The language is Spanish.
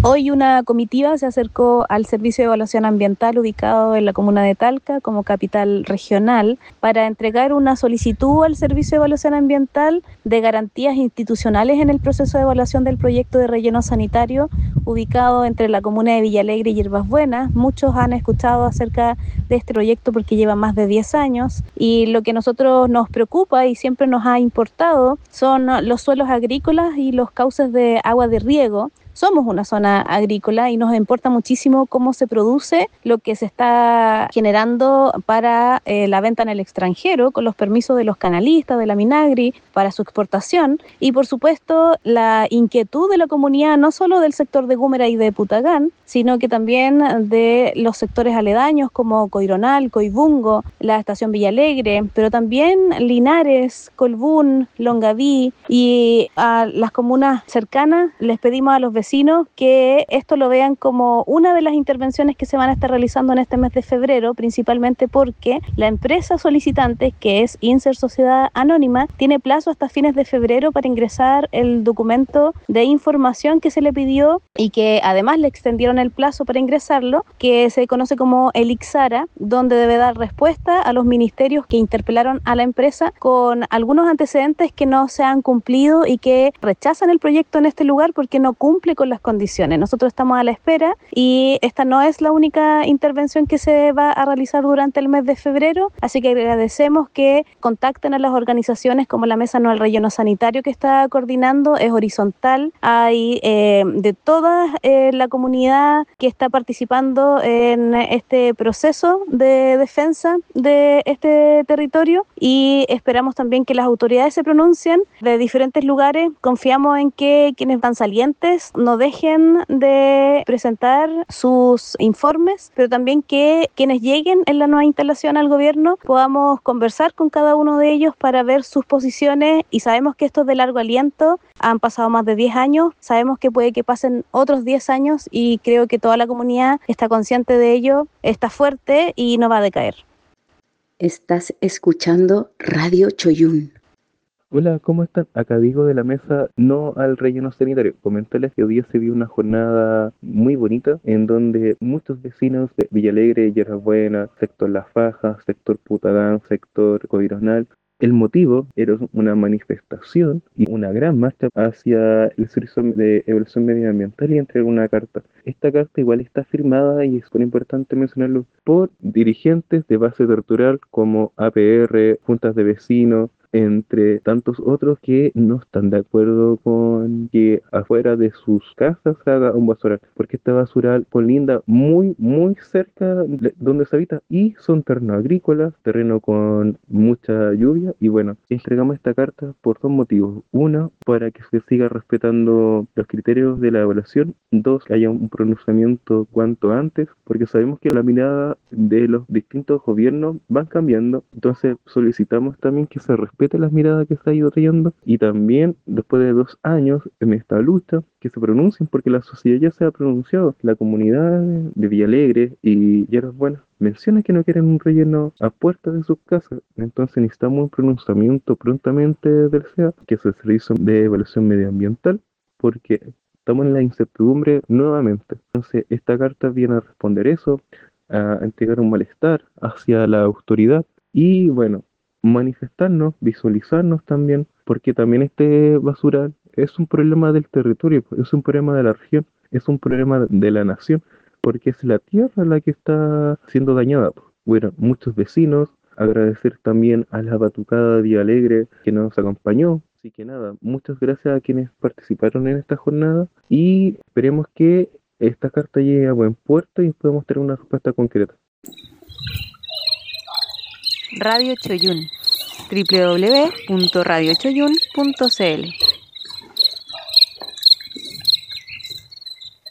Hoy una comitiva se acercó al Servicio de Evaluación Ambiental ubicado en la comuna de Talca como capital regional para entregar una solicitud al Servicio de Evaluación Ambiental de garantías institucionales en el proceso de evaluación del proyecto de relleno sanitario ubicado entre la comuna de Villalegre y Hierbas Buenas. Muchos han escuchado acerca de este proyecto porque lleva más de 10 años y lo que a nosotros nos preocupa y siempre nos ha importado son los suelos agrícolas y los cauces de agua de riego. Somos una zona agrícola y nos importa muchísimo cómo se produce lo que se está generando para la venta en el extranjero, con los permisos de los canalistas, de la Minagri, para su exportación. Y por supuesto, la inquietud de la comunidad, no solo del sector de Gúmera y de Putagán, sino que también de los sectores aledaños como Coironal, Coibungo, la estación Villalegre, pero también Linares, Colbún, Longaví y a las comunas cercanas. Les pedimos a los vecinos que esto lo vean como una de las intervenciones que se van a estar realizando en este mes de febrero, principalmente porque la empresa solicitante, que es INSER Sociedad Anónima, tiene plazo hasta fines de febrero para ingresar el documento de información que se le pidió y que además le extendieron el plazo para ingresarlo, que se conoce como el IXARA, donde debe dar respuesta a los ministerios que interpelaron a la empresa con algunos antecedentes que no se han cumplido y que rechazan el proyecto en este lugar porque no cumple con las condiciones. Nosotros estamos a la espera y esta no es la única intervención que se va a realizar durante el mes de febrero, así que agradecemos que contacten a las organizaciones como la Mesa No al Relleno Sanitario que está coordinando, es horizontal, hay de toda la comunidad que está participando en este proceso de defensa de este territorio y esperamos también que las autoridades se pronuncien de diferentes lugares. Confiamos en que quienes van salientes no dejen de presentar sus informes, pero también que quienes lleguen en la nueva instalación al gobierno podamos conversar con cada uno de ellos para ver sus posiciones y sabemos que esto es de largo aliento, han pasado más de 10 años, sabemos que puede que pasen otros 10 años y creo que toda la comunidad está consciente de ello, está fuerte y no va a decaer. Estás escuchando Radio Choyún. Hola, ¿cómo están? Acá Diego de la Mesa No al Relleno Sanitario. Comentarles que hoy día se vio una jornada muy bonita en donde muchos vecinos de Villalegre, Hierbas Buenas, sector Las Fajas, sector Putagán, sector Coironal. El motivo era una manifestación y una gran marcha hacia el Servicio de Evaluación Medioambiental y entregar una carta. Esta carta igual está firmada, y es muy importante mencionarlo, por dirigentes de base territorial como APR, juntas de vecinos, entre tantos otros que no están de acuerdo con que afuera de sus casas se haga un basural, porque este basural colinda muy cerca de donde se habita y son terrenos agrícolas, terreno con mucha lluvia. Y bueno, entregamos esta carta por dos motivos: uno, para que se siga respetando los criterios de la evaluación; dos, que haya un pronunciamiento cuanto antes, porque sabemos que la mirada de los distintos gobiernos van cambiando. Entonces solicitamos también que se respete las miradas que se ha ido trayendo, y también después de 2 años en esta lucha que se pronuncien, porque la sociedad ya se ha pronunciado. La comunidad de Villalegre y Hierbas Buenas menciona que no quieren un relleno a puertas de sus casas. Entonces necesitamos un pronunciamiento prontamente del SEA, que es el Servicio de Evaluación Medioambiental, porque estamos en la incertidumbre nuevamente. Entonces esta carta viene a responder eso, a entregar un malestar hacia la autoridad y bueno, manifestarnos, visualizarnos también, porque también este basural es un problema del territorio, es un problema de la región, es un problema de la nación, porque es la tierra la que está siendo dañada. Bueno, muchos vecinos, agradecer también a la Batucada de Día Alegre que nos acompañó. Así que nada, muchas gracias a quienes participaron en esta jornada y esperemos que esta carta llegue a buen puerto y podamos tener una respuesta concreta. Radio Choyún, www.radiochoyun.cl